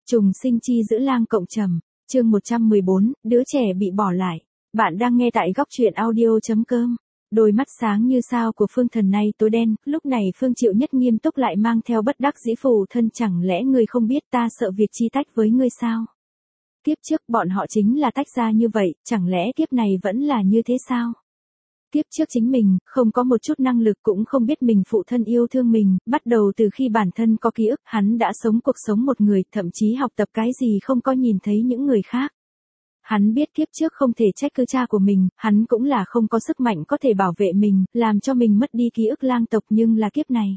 Trùng sinh chi giữ lang cộng trầm, chương 114, đứa trẻ bị bỏ lại. Bạn đang nghe tại góc truyện audio.com. Đôi mắt sáng như sao của Phương Thần nay tối đen, lúc này Phương Triệu Nhất nghiêm túc lại mang theo bất đắc dĩ phù thân, chẳng lẽ ngươi không biết ta sợ việc chi tách với ngươi sao? Kiếp trước bọn họ chính là tách ra như vậy, chẳng lẽ kiếp này vẫn là như thế sao? Kiếp trước chính mình, không có một chút năng lực cũng không biết mình phụ thân yêu thương mình, bắt đầu từ khi bản thân có ký ức, hắn đã sống cuộc sống một người, thậm chí học tập cái gì không có nhìn thấy những người khác. Hắn biết kiếp trước không thể trách cứ cha của mình, hắn cũng là không có sức mạnh có thể bảo vệ mình, làm cho mình mất đi ký ức lang tộc, nhưng là kiếp này.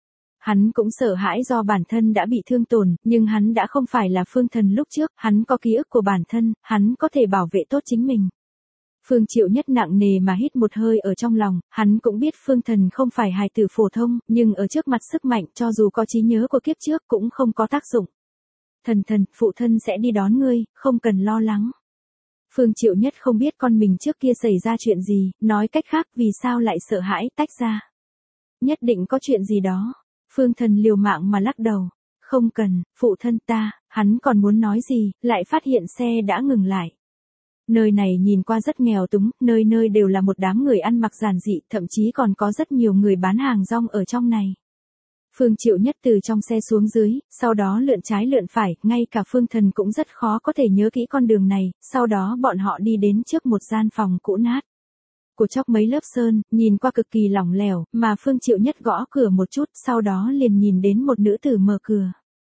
Hắn cũng sợ hãi do bản thân đã bị thương tổn, nhưng hắn đã không phải là Phương Thần lúc trước, hắn có ký ức của bản thân, hắn có thể bảo vệ tốt chính mình. Phương Triệu Nhất nặng nề mà hít một hơi ở trong lòng, hắn cũng biết Phương Thần không phải hài tử phổ thông, nhưng ở trước mặt sức mạnh cho dù có trí nhớ của kiếp trước cũng không có tác dụng. Thần, phụ thân sẽ đi đón ngươi, không cần lo lắng. Phương Triệu Nhất không biết con mình trước kia xảy ra chuyện gì, nói cách khác vì sao lại sợ hãi tách ra. Nhất định có chuyện gì đó. Phương Thần liều mạng mà lắc đầu. Không cần, phụ thân ta, hắn còn muốn nói gì, lại phát hiện xe đã ngừng lại. Nơi này nhìn qua rất nghèo túng, nơi nơi đều là một đám người ăn mặc giản dị, thậm chí còn có rất nhiều người bán hàng rong ở trong này. Phương Triệu Nhất từ trong xe xuống dưới, sau đó lượn trái lượn phải, ngay cả Phương Thần cũng rất khó có thể nhớ kỹ con đường này, sau đó bọn họ đi đến trước một gian phòng cũ nát. Của chóc mấy lớp sơn, nhìn qua cực kỳ lỏng lẻo, mà Phương Triệu Nhất gõ cửa một chút, sau đó liền nhìn đến một nữ tử mở cửa.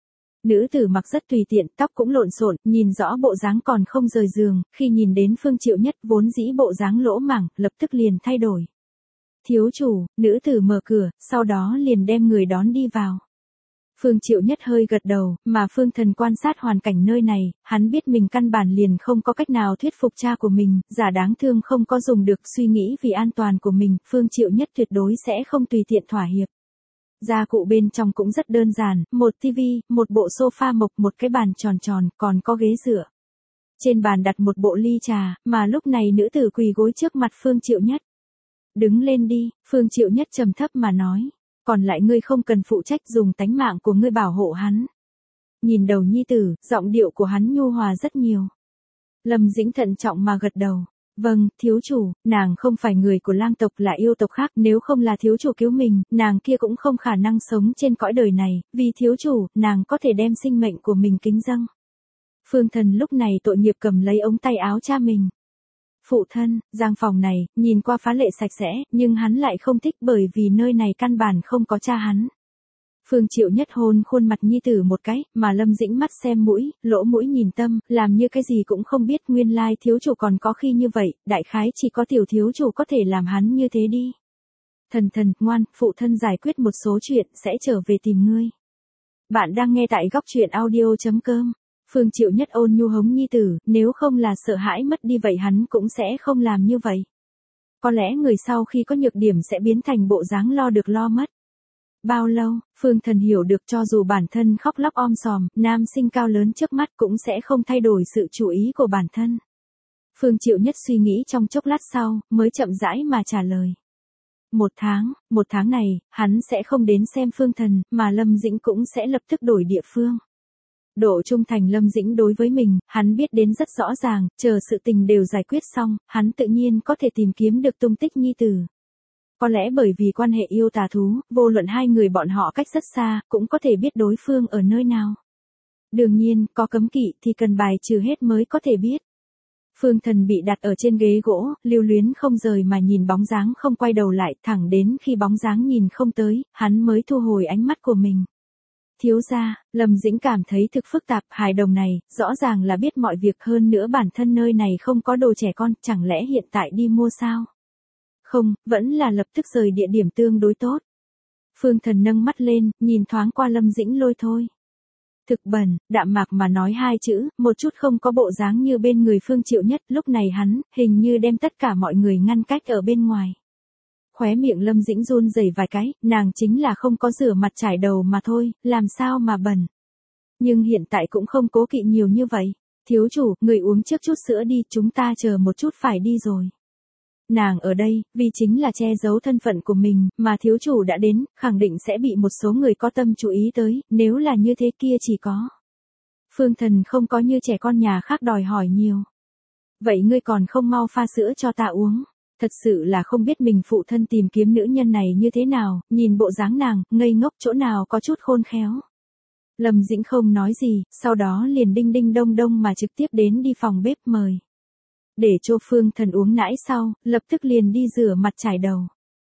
Nữ tử mặc rất tùy tiện, tóc cũng lộn xộn, nhìn rõ bộ dáng còn không rời giường, khi nhìn đến Phương Triệu Nhất vốn dĩ bộ dáng lỗ mảng, lập tức liền thay đổi. Thiếu chủ, nữ tử mở cửa, sau đó liền đem người đón đi vào. Phương Triệu Nhất hơi gật đầu, mà Phương Thần quan sát hoàn cảnh nơi này, hắn biết mình căn bản liền không có cách nào thuyết phục cha của mình, giả đáng thương không có dùng được, suy nghĩ vì an toàn của mình, Phương Triệu Nhất tuyệt đối sẽ không tùy tiện thỏa hiệp. Gia cụ bên trong cũng rất đơn giản, một tivi, một bộ sofa mộc, một cái bàn tròn tròn, còn có ghế dựa. Trên bàn đặt một bộ ly trà, mà lúc này nữ tử quỳ gối trước mặt Phương Triệu Nhất. Đứng lên đi, Phương Triệu Nhất trầm thấp mà nói, còn lại ngươi không cần phụ trách, dùng tánh mạng của ngươi bảo hộ hắn. Nhìn đầu nhi tử, giọng điệu của hắn nhu hòa rất nhiều. Lâm Dĩnh thận trọng mà gật đầu. Vâng, thiếu chủ, nàng không phải người của lang tộc, là yêu tộc khác, nếu không là thiếu chủ cứu mình, nàng kia cũng không khả năng sống trên cõi đời này, vì thiếu chủ, nàng có thể đem sinh mệnh của mình kính dâng. Phương Thần lúc này tội nghiệp cầm lấy ống tay áo cha mình. Phụ thân, gian phòng này, nhìn qua phá lệ sạch sẽ, nhưng hắn lại không thích bởi vì nơi này căn bản không có cha hắn. Phương Triệu Nhất hôn khuôn mặt nhi tử một cái, mà Lâm Dĩnh mắt xem mũi, lỗ mũi nhìn tâm, làm như cái gì cũng không biết, nguyên lai thiếu chủ còn có khi như vậy, đại khái chỉ có tiểu thiếu chủ có thể làm hắn như thế đi. Thần, ngoan, phụ thân giải quyết một số chuyện, sẽ trở về tìm ngươi. Bạn đang nghe tại góc truyện audio.com. Phương Triệu Nhất ôn nhu hống nhi tử, nếu không là sợ hãi mất đi vậy hắn cũng sẽ không làm như vậy. Có lẽ người sau khi có nhược điểm sẽ biến thành bộ dáng lo được lo mất. Bao lâu, Phương Thần hiểu được cho dù bản thân khóc lóc om sòm, nam sinh cao lớn trước mắt cũng sẽ không thay đổi sự chú ý của bản thân. Phương Triệu Nhất suy nghĩ trong chốc lát sau, mới chậm rãi mà trả lời. Một tháng này, hắn sẽ không đến xem Phương Thần, mà Lâm Dĩnh cũng sẽ lập tức đổi địa phương. Độ trung thành Lâm Dĩnh đối với mình, hắn biết đến rất rõ ràng, chờ sự tình đều giải quyết xong, hắn tự nhiên có thể tìm kiếm được tung tích nhi tử. Có lẽ bởi vì quan hệ yêu tà thú, vô luận hai người bọn họ cách rất xa, cũng có thể biết đối phương ở nơi nào. Đương nhiên, có cấm kỵ thì cần bài trừ hết mới có thể biết. Phương Thần bị đặt ở trên ghế gỗ, lưu luyến không rời mà nhìn bóng dáng không quay đầu lại, thẳng đến khi bóng dáng nhìn không tới, hắn mới thu hồi ánh mắt của mình. Thiếu gia, Lâm Dĩnh cảm thấy thực phức tạp, hài đồng này, rõ ràng là biết mọi việc, hơn nữa bản thân nơi này không có đồ trẻ con, chẳng lẽ hiện tại đi mua sao? Không, vẫn là lập tức rời địa điểm tương đối tốt. Phương Thần nâng mắt lên, nhìn thoáng qua Lâm Dĩnh lôi thôi. Thực bẩn, đạm mạc mà nói hai chữ, một chút không có bộ dáng như bên người Phương Triệu Nhất, lúc này hắn, hình như đem tất cả mọi người ngăn cách ở bên ngoài. Khóe miệng Lâm Dĩnh run rẩy vài cái, nàng chính là không có rửa mặt trải đầu mà thôi, làm sao mà bẩn. Nhưng hiện tại cũng không cố kỵ nhiều như vậy. Thiếu chủ, người uống trước chút sữa đi, chúng ta chờ một chút phải đi rồi. Nàng ở đây, vì chính là che giấu thân phận của mình, mà thiếu chủ đã đến, khẳng định sẽ bị một số người có tâm chú ý tới, nếu là như thế kia chỉ có. Phương Thần không có như trẻ con nhà khác đòi hỏi nhiều. Vậy ngươi còn không mau pha sữa cho ta uống. Thật sự là không biết mình phụ thân tìm kiếm nữ nhân này như thế nào, nhìn bộ dáng nàng, ngây ngốc chỗ nào có chút khôn khéo. Lâm Dĩnh không nói gì, sau đó liền đinh đinh đông đông mà trực tiếp đến đi phòng bếp mời. Để cho Phương Thần uống nãi sau, lập tức liền đi rửa mặt chải đầu.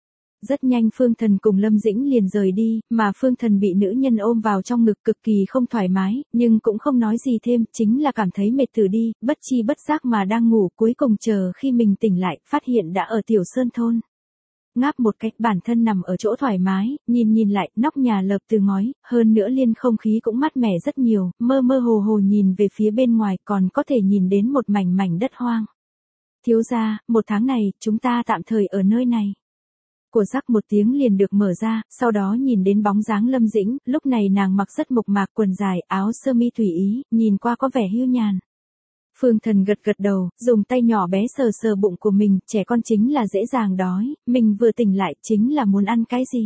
Rất nhanh Phương Thần cùng Lâm Dĩnh liền rời đi, mà Phương Thần bị nữ nhân ôm vào trong ngực cực kỳ không thoải mái, nhưng cũng không nói gì thêm, chính là cảm thấy mệt từ đi, bất chi bất giác mà đang ngủ, cuối cùng chờ khi mình tỉnh lại, phát hiện đã ở Tiểu Sơn thôn. Ngáp một cách bản thân nằm ở chỗ thoải mái, nhìn lại, nóc nhà lợp từ ngói, hơn nữa liên không khí cũng mát mẻ rất nhiều, mơ mơ hồ hồ nhìn về phía bên ngoài còn có thể nhìn đến một mảnh đất hoang. Thiếu gia, 1 tháng này, chúng ta tạm thời ở nơi này. Của rắc một tiếng liền được mở ra, sau đó nhìn đến bóng dáng Lâm Dĩnh, lúc này nàng mặc rất mộc mạc, quần dài, áo sơ mi tùy ý, nhìn qua có vẻ hưu nhàn. Phương Thần gật đầu, dùng tay nhỏ bé sờ sờ bụng của mình, trẻ con chính là dễ dàng đói, mình vừa tỉnh lại chính là muốn ăn cái gì.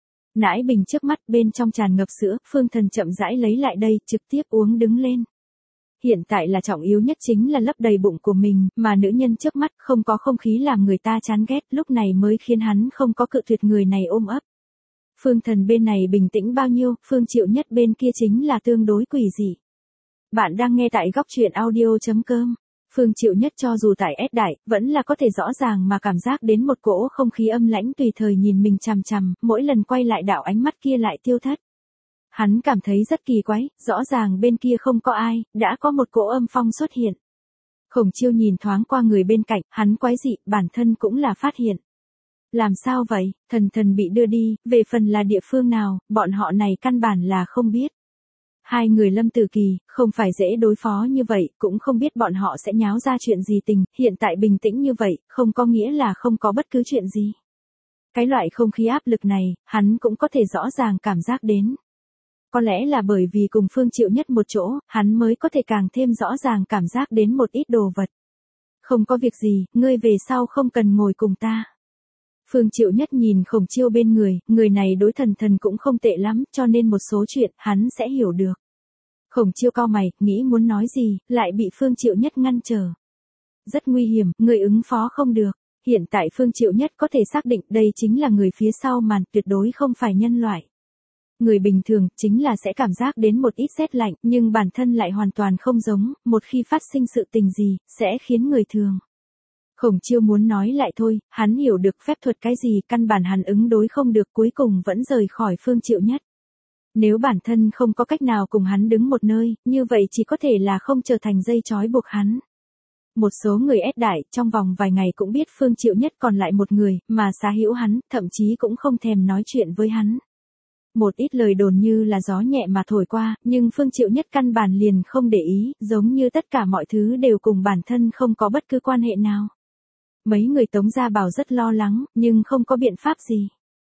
Nãi bình trước mắt bên trong tràn ngập sữa, Phương Thần chậm rãi lấy lại đây, trực tiếp uống đứng lên. Hiện tại là trọng yếu nhất chính là lấp đầy bụng của mình, mà nữ nhân trước mắt không có không khí làm người ta chán ghét, lúc này mới khiến hắn không có cự tuyệt người này ôm ấp. Phương Thần bên này bình tĩnh bao nhiêu, Phương Triệu Nhất bên kia chính là tương đối quỷ dị. Bạn đang nghe tại góc truyện audio.com. Phương Triệu Nhất cho dù tại S đại, vẫn là có thể rõ ràng mà cảm giác đến một cỗ không khí âm lãnh tùy thời nhìn mình chằm chằm, mỗi lần quay lại đạo ánh mắt kia lại tiêu thất. Hắn cảm thấy rất kỳ quái, rõ ràng bên kia không có ai, đã có một cỗ âm phong xuất hiện. Khổng Chiêu nhìn thoáng qua người bên cạnh, hắn quái dị, bản thân cũng là phát hiện. Làm sao vậy, thần bị đưa đi, về phần là địa phương nào, bọn họ này căn bản là không biết. Hai người Lâm Tử Kỳ, không phải dễ đối phó như vậy, cũng không biết bọn họ sẽ nháo ra chuyện gì tình, hiện tại bình tĩnh như vậy, không có nghĩa là không có bất cứ chuyện gì. Cái loại không khí áp lực này, hắn cũng có thể rõ ràng cảm giác đến. Có lẽ là bởi vì cùng Phương Triệu Nhất một chỗ, hắn mới có thể càng thêm rõ ràng cảm giác đến một ít đồ vật. Không có việc gì, ngươi về sau không cần ngồi cùng ta. Phương Triệu Nhất nhìn Khổng Chiêu bên người này đối thần cũng không tệ lắm, cho nên một số chuyện, hắn sẽ hiểu được. Khổng Chiêu cau mày, nghĩ muốn nói gì, lại bị Phương Triệu Nhất ngăn trở. Rất nguy hiểm, người ứng phó không được. Hiện tại Phương Triệu Nhất có thể xác định đây chính là người phía sau màn, tuyệt đối không phải nhân loại. Người bình thường, chính là sẽ cảm giác đến một ít rét lạnh, nhưng bản thân lại hoàn toàn không giống, một khi phát sinh sự tình gì, sẽ khiến người thường. Khổng Chiêu muốn nói lại thôi, hắn hiểu được phép thuật cái gì, căn bản hắn ứng đối không được, cuối cùng vẫn rời khỏi Phương Triệu Nhất. Nếu bản thân không có cách nào cùng hắn đứng một nơi, như vậy chỉ có thể là không trở thành dây trói buộc hắn. Một số người ép đại, trong vòng vài ngày cũng biết Phương Triệu Nhất còn lại một người, mà xá hữu hắn, thậm chí cũng không thèm nói chuyện với hắn. Một ít lời đồn như là gió nhẹ mà thổi qua, nhưng Phương Triệu Nhất căn bản liền không để ý, giống như tất cả mọi thứ đều cùng bản thân không có bất cứ quan hệ nào. Mấy người Tống Gia Bảo rất lo lắng, nhưng không có biện pháp gì.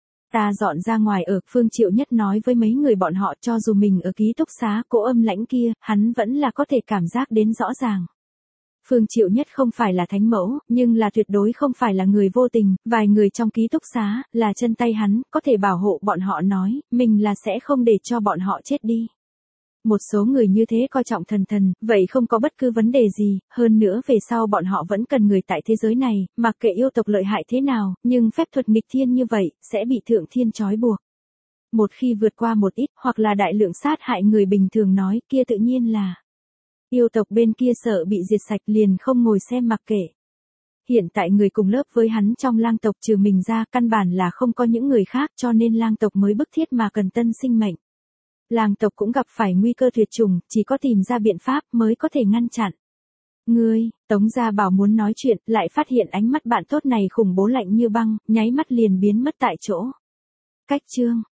Ta dọn ra ngoài ở, Phương Triệu Nhất nói với mấy người bọn họ, cho dù mình ở ký túc xá, cỗ âm lãnh kia, hắn vẫn là có thể cảm giác đến rõ ràng. Phương Triệu Nhất không phải là thánh mẫu, nhưng là tuyệt đối không phải là người vô tình, vài người trong ký túc xá, là chân tay hắn, có thể bảo hộ bọn họ nói, mình là sẽ không để cho bọn họ chết đi. Một số người như thế coi trọng thần, vậy không có bất cứ vấn đề gì, hơn nữa về sau bọn họ vẫn cần người tại thế giới này, mặc kệ yêu tộc lợi hại thế nào, nhưng phép thuật nghịch thiên như vậy, sẽ bị thượng thiên trói buộc. Một khi vượt qua một ít, hoặc là đại lượng sát hại người bình thường nói, kia tự nhiên là yêu tộc bên kia sợ bị diệt sạch liền không ngồi xem mặc kệ. Hiện tại người cùng lớp với hắn trong lang tộc trừ mình ra, căn bản là không có những người khác, cho nên lang tộc mới bức thiết mà cần tân sinh mệnh. Lang tộc cũng gặp phải nguy cơ tuyệt chủng, chỉ có tìm ra biện pháp mới có thể ngăn chặn. Ngươi, Tống Gia Bảo muốn nói chuyện, lại phát hiện ánh mắt bạn tốt này khủng bố lạnh như băng, nháy mắt liền biến mất tại chỗ. Cách chương